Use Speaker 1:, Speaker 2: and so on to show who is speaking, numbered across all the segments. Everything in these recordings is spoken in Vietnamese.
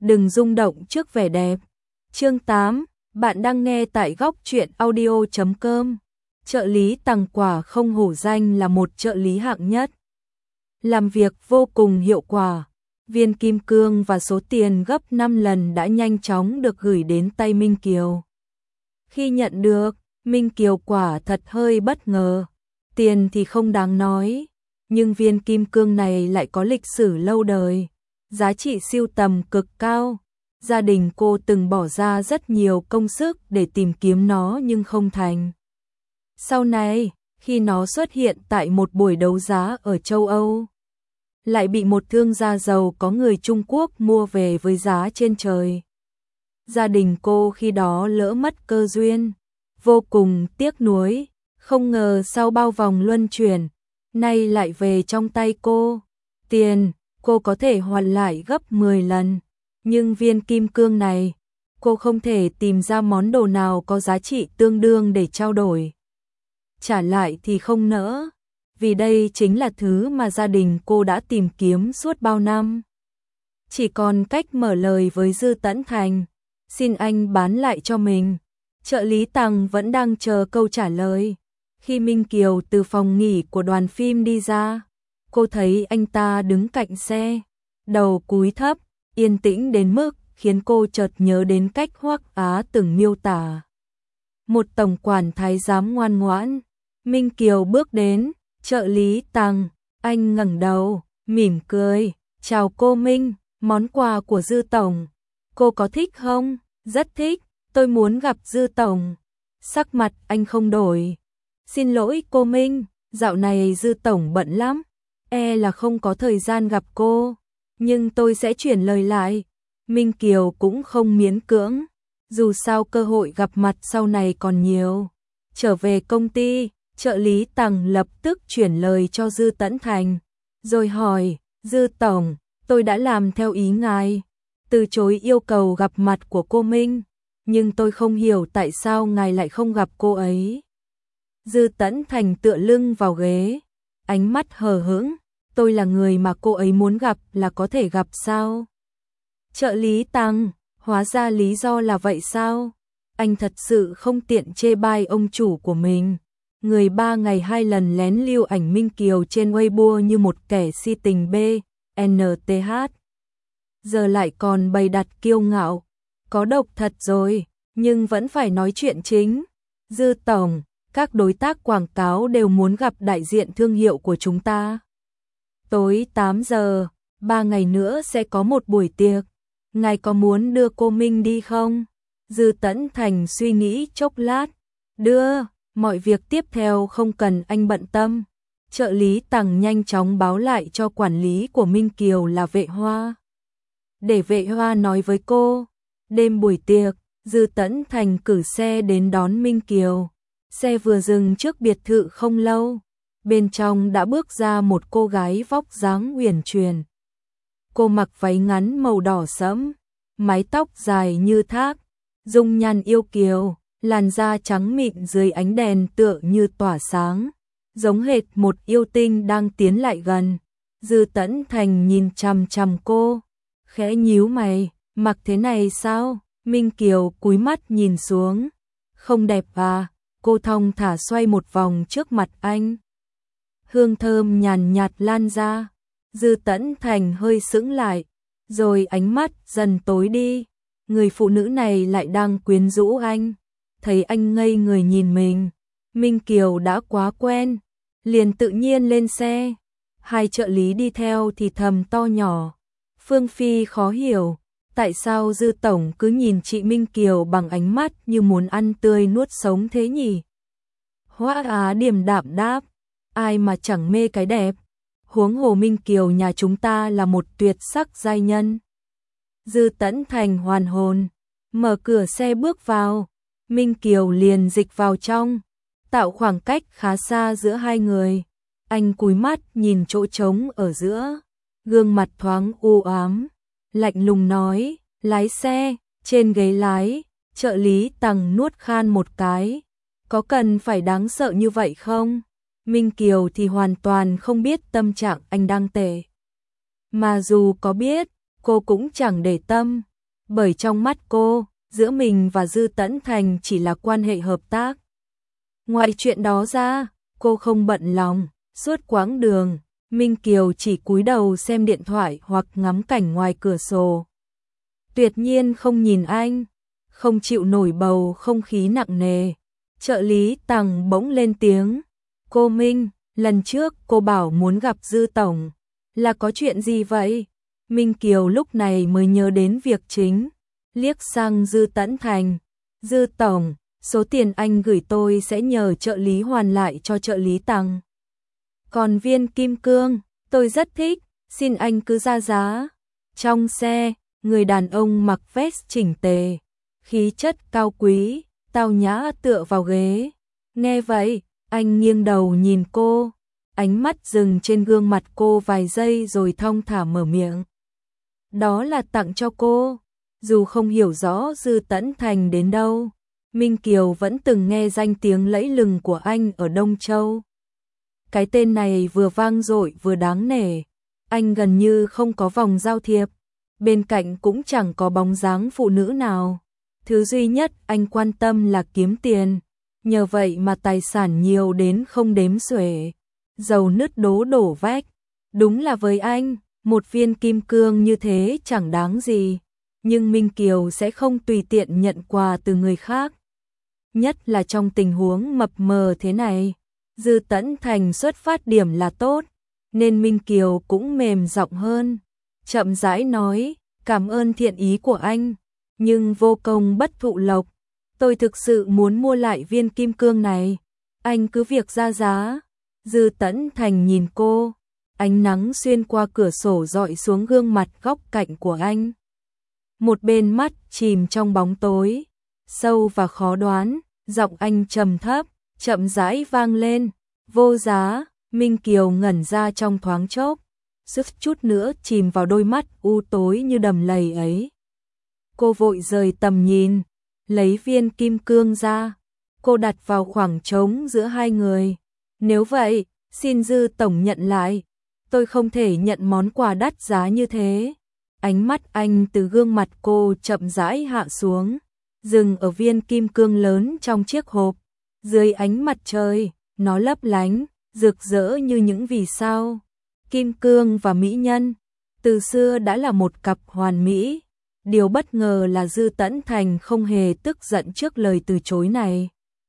Speaker 1: đừng rung động trước vẻ đẹp. Chương 8, bạn đang nghe tại góc truyện audio.com. Trợ lý Tằng quả không hổ danh là một trợ lý hạng nhất. Làm việc vô cùng hiệu quả. Viên kim cương và số tiền gấp 5 lần đã nhanh chóng được gửi đến tay Minh Kiều. Khi nhận được, Minh Kiều quả thật hơi bất ngờ. Tiền thì không đáng nói, nhưng viên kim cương này lại có lịch sử lâu đời, giá trị sưu tầm cực cao. Gia đình cô từng bỏ ra rất nhiều công sức để tìm kiếm nó nhưng không thành. Sau này, khi nó xuất hiện tại một buổi đấu giá ở châu Âu, lại bị một thương gia giàu có người Trung Quốc mua về với giá trên trời. Gia đình cô khi đó lỡ mất cơ duyên, vô cùng tiếc nuối, không ngờ sau bao vòng luân chuyển, nay lại về trong tay cô. Tiền, cô có thể hoàn lại gấp 10 lần, nhưng viên kim cương này, cô không thể tìm ra món đồ nào có giá trị tương đương để trao đổi. Trả lại thì không nỡ, vì đây chính là thứ mà gia đình cô đã tìm kiếm suốt bao năm. Chỉ còn cách mở lời với Dư Tẫn Thành, xin anh bán lại cho mình. Trợ lý Tằng vẫn đang chờ câu trả lời. Khi Minh Kiều từ phòng nghỉ của đoàn phim đi ra, cô thấy anh ta đứng cạnh xe, đầu cúi thấp, yên tĩnh đến mức khiến cô chợt nhớ đến cách Hoắc Á từng miêu tả. Một tổng quản thái giám ngoan ngoãn. Minh Kiều bước đến, trợ lý Tằng, anh ngẩng đầu, mỉm cười, chào cô Minh, món quà của Dư Tổng, cô có thích không? Rất thích, tôi muốn gặp Dư Tổng. Sắc mặt anh không đổi. Xin lỗi cô Minh, dạo này Dư Tổng bận lắm, là không có thời gian gặp cô, nhưng tôi sẽ chuyển lời lại. Minh Kiều cũng không miễn cưỡng, dù sao cơ hội gặp mặt sau này còn nhiều. Trở về công ty, trợ lý Tằng lập tức chuyển lời cho Dư Tẫn Thành, rồi hỏi, Dư Tổng, tôi đã làm theo ý ngài, từ chối yêu cầu gặp mặt của cô Minh, nhưng tôi không hiểu tại sao ngài lại không gặp cô ấy. Dư Tẫn Thành tựa lưng vào ghế, ánh mắt hờ hững, tôi là người mà cô ấy muốn gặp là có thể gặp sao? Trợ lý Tằng, hóa ra lý do là vậy sao? Anh thật sự không tiện chê bai ông chủ của mình. Người 3 ngày 2 lần lén lưu ảnh Minh Kiều trên Weibo như một kẻ si tình BNTH. Giờ lại còn bày đặt kiêu ngạo. Có độc thật rồi, nhưng vẫn phải nói chuyện chính. Dư Tổng, các đối tác quảng cáo đều muốn gặp đại diện thương hiệu của chúng ta. Tối 8 giờ, 3 ngày nữa sẽ có một buổi tiệc. Ngài có muốn đưa cô Minh đi không? Dư Tẫn Thành suy nghĩ chốc lát. Đưa, mọi việc tiếp theo không cần anh bận tâm. Trợ lý Tằng nhanh chóng báo lại cho quản lý của Minh Kiều là Vệ Hoa. Để Vệ Hoa nói với cô. Đêm buổi tiệc, Dư Tẫn Thành cử xe đến đón Minh Kiều. Xe vừa dừng trước biệt thự không lâu, bên trong đã bước ra một cô gái vóc dáng uyển chuyển. Cô mặc váy ngắn màu đỏ sẫm, mái tóc dài như thác, dung nhan yêu kiều, làn da trắng mịn dưới ánh đèn tựa như tỏa sáng, giống hệt một yêu tinh đang tiến lại gần. Dư Tẫn Thành nhìn chằm chằm cô, khẽ nhíu mày, mặc thế này sao? Minh Kiều cúi mắt nhìn xuống, không đẹp à? Cô thong thả xoay một vòng trước mặt anh. Hương thơm nhàn nhạt lan ra. Dư Tẫn Thành hơi sững lại, rồi ánh mắt dần tối đi. Người phụ nữ này lại đang quyến rũ anh. Thấy anh ngây người nhìn mình, Minh Kiều đã quá quen, liền tự nhiên lên xe. Hai trợ lý đi theo thì thầm to nhỏ. Phương Phi khó hiểu, tại sao Dư Tổng cứ nhìn chị Minh Kiều bằng ánh mắt như muốn ăn tươi nuốt sống thế nhỉ? Hoắc Á điềm đạm đáp, ai mà chẳng mê cái đẹp, huống hồ Minh Kiều nhà chúng ta là một tuyệt sắc giai nhân. Dư Tẫn Thành hoàn hồn, mở cửa xe bước vào, Minh Kiều liền dịch vào trong, tạo khoảng cách khá xa giữa hai người. Anh cúi mắt nhìn chỗ trống ở giữa, gương mặt thoáng u ám, lạnh lùng nói, lái xe. Trên ghế lái, trợ lý Tằng nuốt khan một cái, có cần phải đáng sợ như vậy không? Minh Kiều thì hoàn toàn không biết tâm trạng anh đang tệ. Mà dù có biết, cô cũng chẳng để tâm, bởi trong mắt cô, giữa mình và Dư Tẫn Thành chỉ là quan hệ hợp tác. Ngoài chuyện đó ra, cô không bận lòng. Suốt quãng đường, Minh Kiều chỉ cúi đầu xem điện thoại hoặc ngắm cảnh ngoài cửa sổ. Tuyệt nhiên không nhìn anh, không chịu nổi bầu không khí nặng nề. Trợ lý Tằng bỗng lên tiếng, cô Minh, lần trước cô bảo muốn gặp Dư Tổng, là có chuyện gì vậy? Minh Kiều lúc này mới nhớ đến việc chính, liếc sang Dư Tẫn Thành. Dư Tổng, số tiền anh gửi tôi sẽ nhờ trợ lý hoàn lại cho trợ lý Tằng. Còn viên kim cương, tôi rất thích, xin anh cứ ra giá. Trong xe, người đàn ông mặc vest chỉnh tề, khí chất cao quý, tao nhã tựa vào ghế. Nghe vậy, anh nghiêng đầu nhìn cô, ánh mắt dừng trên gương mặt cô vài giây rồi thong thả mở miệng. Đó là tặng cho cô. Dù không hiểu rõ Dư Tẫn Thành đến đâu, Minh Kiều vẫn từng nghe danh tiếng lẫy lừng của anh ở Đông Châu. Cái tên này vừa vang dội vừa đáng nể, anh gần như không có vòng giao thiệp, bên cạnh cũng chẳng có bóng dáng phụ nữ nào. Thứ duy nhất anh quan tâm là kiếm tiền, nhờ vậy mà tài sản nhiều đến không đếm xuể, giàu nứt đổ vách. Đúng là với anh, một viên kim cương như thế chẳng đáng gì, nhưng Minh Kiều sẽ không tùy tiện nhận quà từ người khác. Nhất là trong tình huống mập mờ thế này. Dư Tẫn Thành xuất phát điểm là tốt, nên Minh Kiều cũng mềm giọng hơn, chậm rãi nói, cảm ơn thiện ý của anh, nhưng vô công bất thụ lộc, tôi thực sự muốn mua lại viên kim cương này, anh cứ việc ra giá. Dư Tẫn Thành nhìn cô, ánh nắng xuyên qua cửa sổ dọi xuống gương mặt góc cạnh của anh. Một bên mắt chìm trong bóng tối, sâu và khó đoán, giọng anh trầm thấp, chậm rãi vang lên, vô giá. Minh Kiều ngẩn ra trong thoáng chốc, suýt chút nữa chìm vào đôi mắt u tối như đầm lầy ấy. Cô vội rời tầm nhìn, lấy viên kim cương ra, cô đặt vào khoảng trống giữa hai người. Nếu vậy, xin Dư Tổng nhận lại, tôi không thể nhận món quà đắt giá như thế. Ánh mắt anh từ gương mặt cô chậm rãi hạ xuống, dừng ở viên kim cương lớn trong chiếc hộp. Dưới ánh mặt trời, nó lấp lánh, rực rỡ như những vì sao. Kim cương và mỹ nhân, từ xưa đã là một cặp hoàn mỹ. Điều bất ngờ là Dư Tẫn Thành không hề tức giận trước lời từ chối này.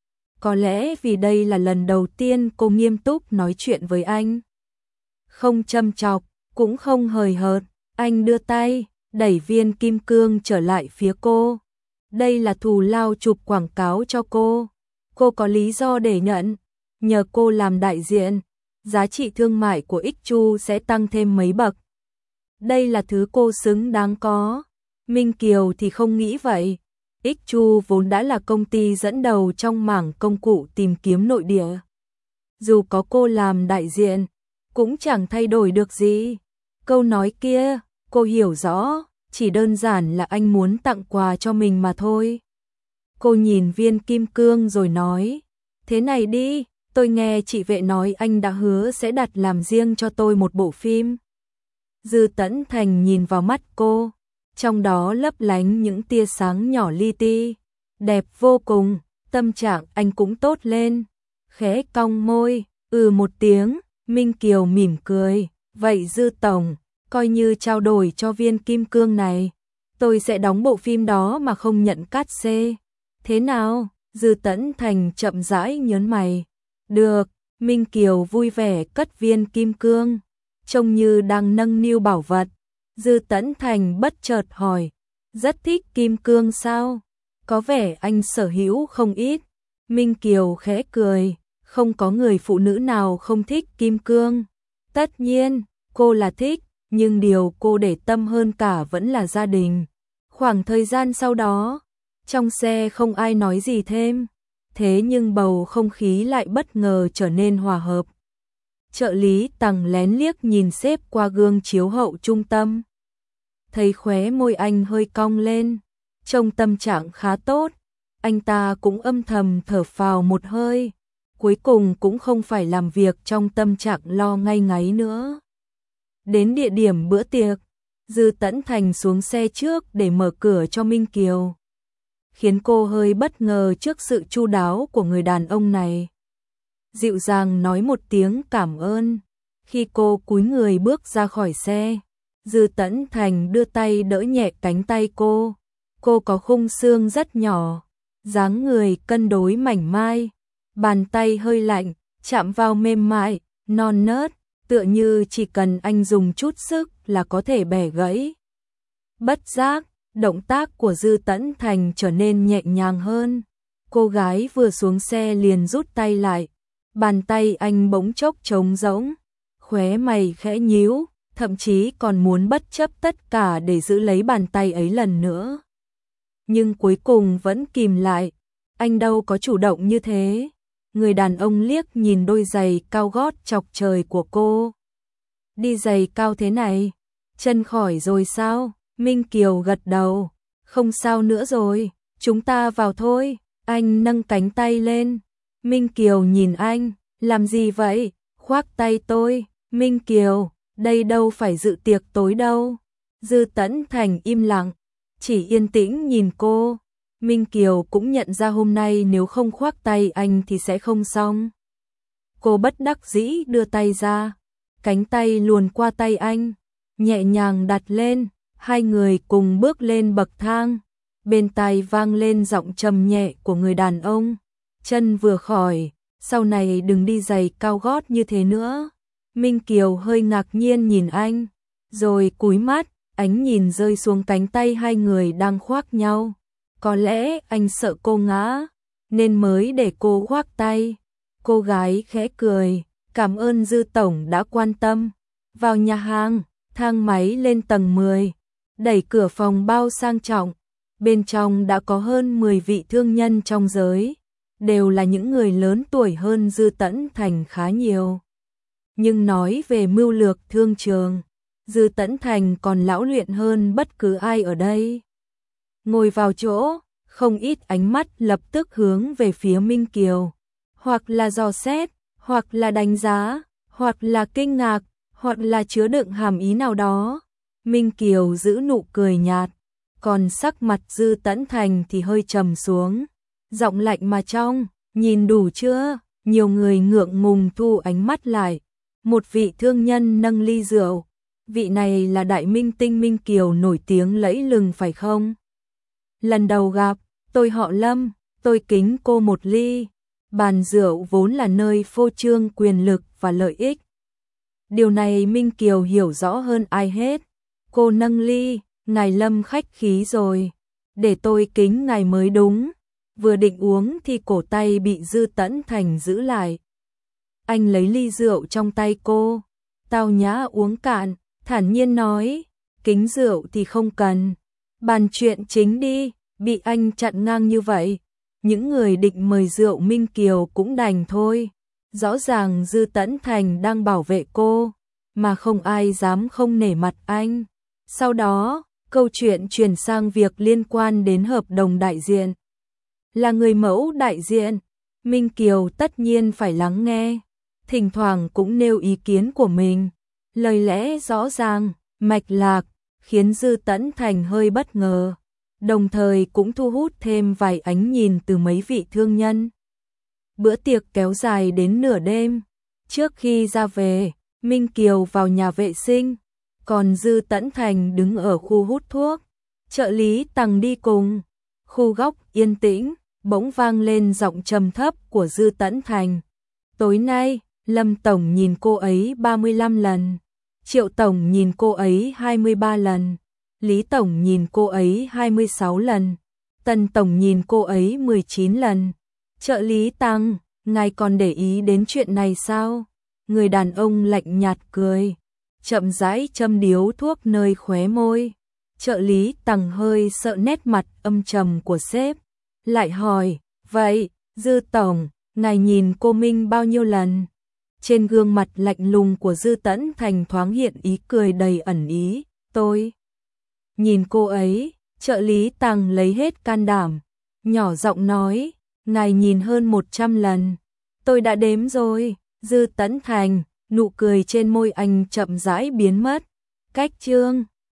Speaker 1: Có lẽ vì đây là lần đầu tiên cô nghiêm túc nói chuyện với anh. Không châm chọc, cũng không hời hợt, anh đưa tay, đẩy viên kim cương trở lại phía cô. Đây là thù lao chụp quảng cáo cho cô. Cô có lý do để nhận, nhờ cô làm đại diện, giá trị thương mại của Ích-Chu sẽ tăng thêm mấy bậc. Đây là thứ cô xứng đáng có. Minh Kiều thì không nghĩ vậy. Ích-Chu vốn đã là công ty dẫn đầu trong mảng công cụ tìm kiếm nội địa. Dù có cô làm đại diện, cũng chẳng thay đổi được gì. Câu nói kia, cô hiểu rõ, chỉ đơn giản là anh muốn tặng quà cho mình mà thôi. Cô nhìn viên kim cương rồi nói, thế này đi, tôi nghe chị Vệ nói anh đã hứa sẽ đặt làm riêng cho tôi một bộ phim. Dư Tẫn Thành nhìn vào mắt cô, trong đó lấp lánh những tia sáng nhỏ li ti, đẹp vô cùng, tâm trạng anh cũng tốt lên. Khẽ cong môi, một tiếng, Minh Kiều mỉm cười, vậy Dư Tổng, coi như trao đổi cho viên kim cương này, tôi sẽ đóng bộ phim đó mà không nhận cát xê. Thế nào? Dư Tẫn Thành chậm rãi nhớn mày. Được, Minh Kiều vui vẻ cất viên kim cương, trông như đang nâng niu bảo vật. Dư Tẫn Thành bất chợt hỏi, rất thích kim cương sao? Có vẻ anh sở hữu không ít. Minh Kiều khẽ cười, không có người phụ nữ nào không thích kim cương. Tất nhiên, cô là thích, nhưng điều cô để tâm hơn cả vẫn là gia đình. Khoảng thời gian sau đó, trong xe không ai nói gì thêm, thế nhưng bầu không khí lại bất ngờ trở nên hòa hợp. Trợ lý Tằng lén liếc nhìn sếp qua gương chiếu hậu trung tâm. Thấy khóe môi anh hơi cong lên, trông tâm trạng khá tốt, anh ta cũng âm thầm thở phào một hơi, cuối cùng cũng không phải làm việc trong tâm trạng lo ngay ngáy nữa. Đến địa điểm bữa tiệc, Dư Tẫn Thành xuống xe trước để mở cửa cho Minh Kiều, khiến cô hơi bất ngờ trước sự chu đáo của người đàn ông này. Dịu dàng nói một tiếng cảm ơn. Khi cô cúi người bước ra khỏi xe, Dư Tẫn Thành đưa tay đỡ nhẹ cánh tay cô. Cô có khung xương rất nhỏ, dáng người cân đối mảnh mai, bàn tay hơi lạnh, chạm vào mềm mại, non nớt, tựa như chỉ cần anh dùng chút sức là có thể bẻ gãy. Bất giác, động tác của Dư Tẫn Thành trở nên nhẹ nhàng hơn. Cô gái vừa xuống xe liền rút tay lại, bàn tay anh bỗng chốc trống rỗng, khóe mày khẽ nhíu, thậm chí còn muốn bất chấp tất cả để giữ lấy bàn tay ấy lần nữa. Nhưng cuối cùng vẫn kìm lại, anh đâu có chủ động như thế. Người đàn ông liếc nhìn đôi giày cao gót chọc trời của cô. Đi giày cao thế này, chân khỏi rồi sao? Minh Kiều gật đầu, không sao nữa rồi, chúng ta vào thôi. Anh nâng cánh tay lên. Minh Kiều nhìn anh, làm gì vậy? Khoác tay tôi. Minh Kiều, đây đâu phải dự tiệc tối đâu. Dư Tẫn Thành im lặng, chỉ yên tĩnh nhìn cô. Minh Kiều cũng nhận ra hôm nay nếu không khoác tay anh thì sẽ không xong. Cô bất đắc dĩ đưa tay ra, cánh tay luồn qua tay anh, nhẹ nhàng đặt lên, hai người cùng bước lên bậc thang. Bên tai vang lên giọng trầm nhẹ của người đàn ông, chân vừa khỏi, sau này đừng đi giày cao gót như thế nữa. Minh Kiều hơi ngạc nhiên nhìn anh, rồi cúi mắt, ánh nhìn rơi xuống cánh tay hai người đang khoác nhau. Có lẽ anh sợ cô ngã, nên mới để cô khoác tay. Cô gái khẽ cười, cảm ơn Dư Tổng đã quan tâm. Vào nhà hàng, thang máy lên tầng 10, đẩy cửa phòng bao sang trọng. Bên trong đã có hơn 10 vị thương nhân trong giới, đều là những người lớn tuổi hơn Dư Tẫn Thành khá nhiều. Nhưng nói về mưu lược thương trường, Dư Tẫn Thành còn lão luyện hơn bất cứ ai ở đây. Ngồi vào chỗ, không ít ánh mắt lập tức hướng về phía Minh Kiều, hoặc là dò xét, hoặc là đánh giá, hoặc là kinh ngạc, hoặc là chứa đựng hàm ý nào đó. Minh Kiều giữ nụ cười nhạt, còn sắc mặt Dư Tẫn Thành thì hơi trầm xuống, giọng lạnh mà trong, nhìn đủ chưa? Nhiều người ngượng ngùng thu ánh mắt lại. Một vị thương nhân nâng ly rượu, vị này là đại minh tinh Minh Kiều nổi tiếng lẫy lừng phải không? Lần đầu gặp, tôi họ Lâm, tôi kính cô một ly. Bàn rượu vốn là nơi phô trương quyền lực và lợi ích. Điều này Minh Kiều hiểu rõ hơn ai hết. Cô nâng ly, ngài Lâm khách khí rồi, để tôi kính ngài mới đúng. Vừa định uống thì cổ tay bị Dư Tẫn Thành giữ lại. Anh lấy ly rượu trong tay cô, tao nhã uống cạn, thản nhiên nói, kính rượu thì không cần, bàn chuyện chính đi. Bị anh chặn ngang như vậy, những người định mời rượu Minh Kiều cũng đành thôi. Rõ ràng Dư Tẫn Thành đang bảo vệ cô, mà không ai dám không nể mặt anh. Sau đó, câu chuyện chuyển sang việc liên quan đến hợp đồng đại diện. Là người mẫu đại diện, Minh Kiều tất nhiên phải lắng nghe, thỉnh thoảng cũng nêu ý kiến của mình. Lời lẽ rõ ràng, mạch lạc, khiến Dư Tẫn Thành hơi bất ngờ, đồng thời cũng thu hút thêm vài ánh nhìn từ mấy vị thương nhân. Bữa tiệc kéo dài đến nửa đêm. Trước khi ra về, Minh Kiều vào nhà vệ sinh, còn Dư Tẫn Thành đứng ở khu hút thuốc. Trợ lý Tằng đi cùng. Khu góc yên tĩnh, bỗng vang lên giọng trầm thấp của Dư Tẫn Thành. Tối nay, Lâm Tổng nhìn cô ấy 35 lần, Triệu Tổng nhìn cô ấy 23 lần, Lý Tổng nhìn cô ấy 26 lần, Tần Tổng nhìn cô ấy 19 lần. Trợ lý Tằng, ngài còn để ý đến chuyện này sao? Người đàn ông lạnh nhạt cười, chậm rãi châm điếu thuốc nơi khóe môi. Trợ lý Tằng hơi sợ nét mặt âm trầm của sếp, lại hỏi, vậy, Dư Tổng, ngài nhìn cô Minh bao nhiêu lần? Trên gương mặt lạnh lùng của Dư Tẫn Thành thoáng hiện ý cười đầy ẩn ý, tôi nhìn cô ấy. Trợ lý Tằng lấy hết can đảm, nhỏ giọng nói, ngài nhìn hơn 100 lần, tôi đã đếm rồi. Dư Tẫn Thành, nụ cười trên môi anh chậm rãi biến mất. Cách chương